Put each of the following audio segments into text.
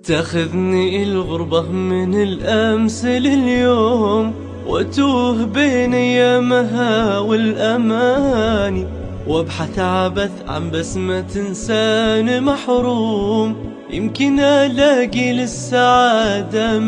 تاخذني الغربة من الأمس لليوم، واتوه بين أيامها والأماني، وابحث عبث عن بسمة إنسان محروم، يمكن ألاقي للسعادة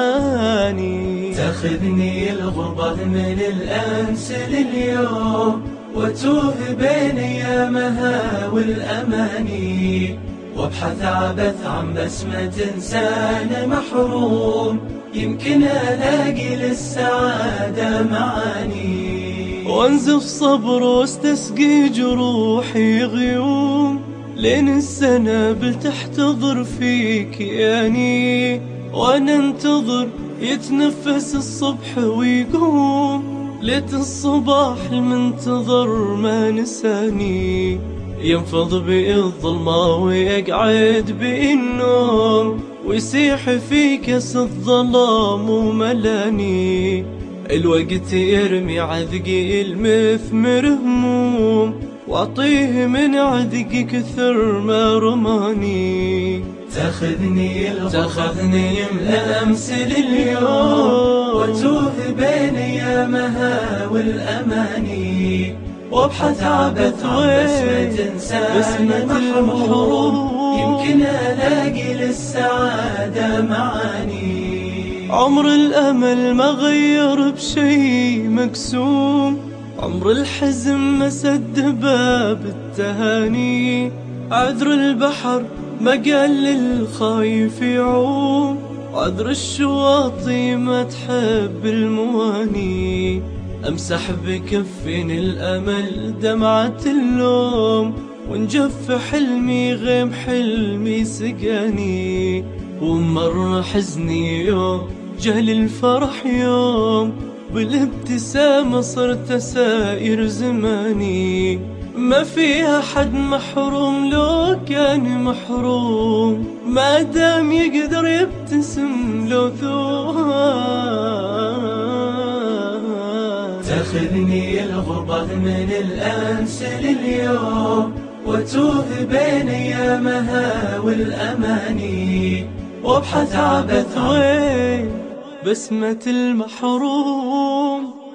معاني. تاخذني الغربة من الأمس لليوم، واتوه بين أيامها والأماني، وابحث عبث عن بسمة إنسان محروم، يمكن ألاقي للسعادة معاني. وانزف صبر واستسقي جروحي غيوم، لين السنابل تحتضر في كياني، وانا انتظر يتنفس الصبح ويقوم، ليت الصباح المنتظر ما نساني، ينفض بي الظلمة ويقعد بي النوم، ويسيح في كاس الظلام وملاني، الوقت يرمي عذقي المثمر هموم، واعطيه من عذقي كثر ما رماني. تاخذني من الأمس لليوم، واتوه بين أيامها والأماني، وابحث عبث عن بسمة إنسان محروم، يمكن ألاقي للسعادة معاني. عمر الأمل ما غير بشي مقسوم، عمر الحزن ما سد باب التهاني، عذر البحر ما قال للخايف يعوم، عذر الشواطئ ما تحب المواني، أمسح بكفين الأمل دمعة اللوم، ونجف حلمي غيم حلمي سقاني، ومر حزني يوم جهل الفرح يوم، بالابتسامة صرت سائر زماني، ما فيها حد محروم لو كان محروم، ما دام يقدر يبتسم لو ثوان. تاخذني الغربة من الأمس لليوم، واتوه بين أيامها والأماني، وابحث عبث وين بسمة المحروم.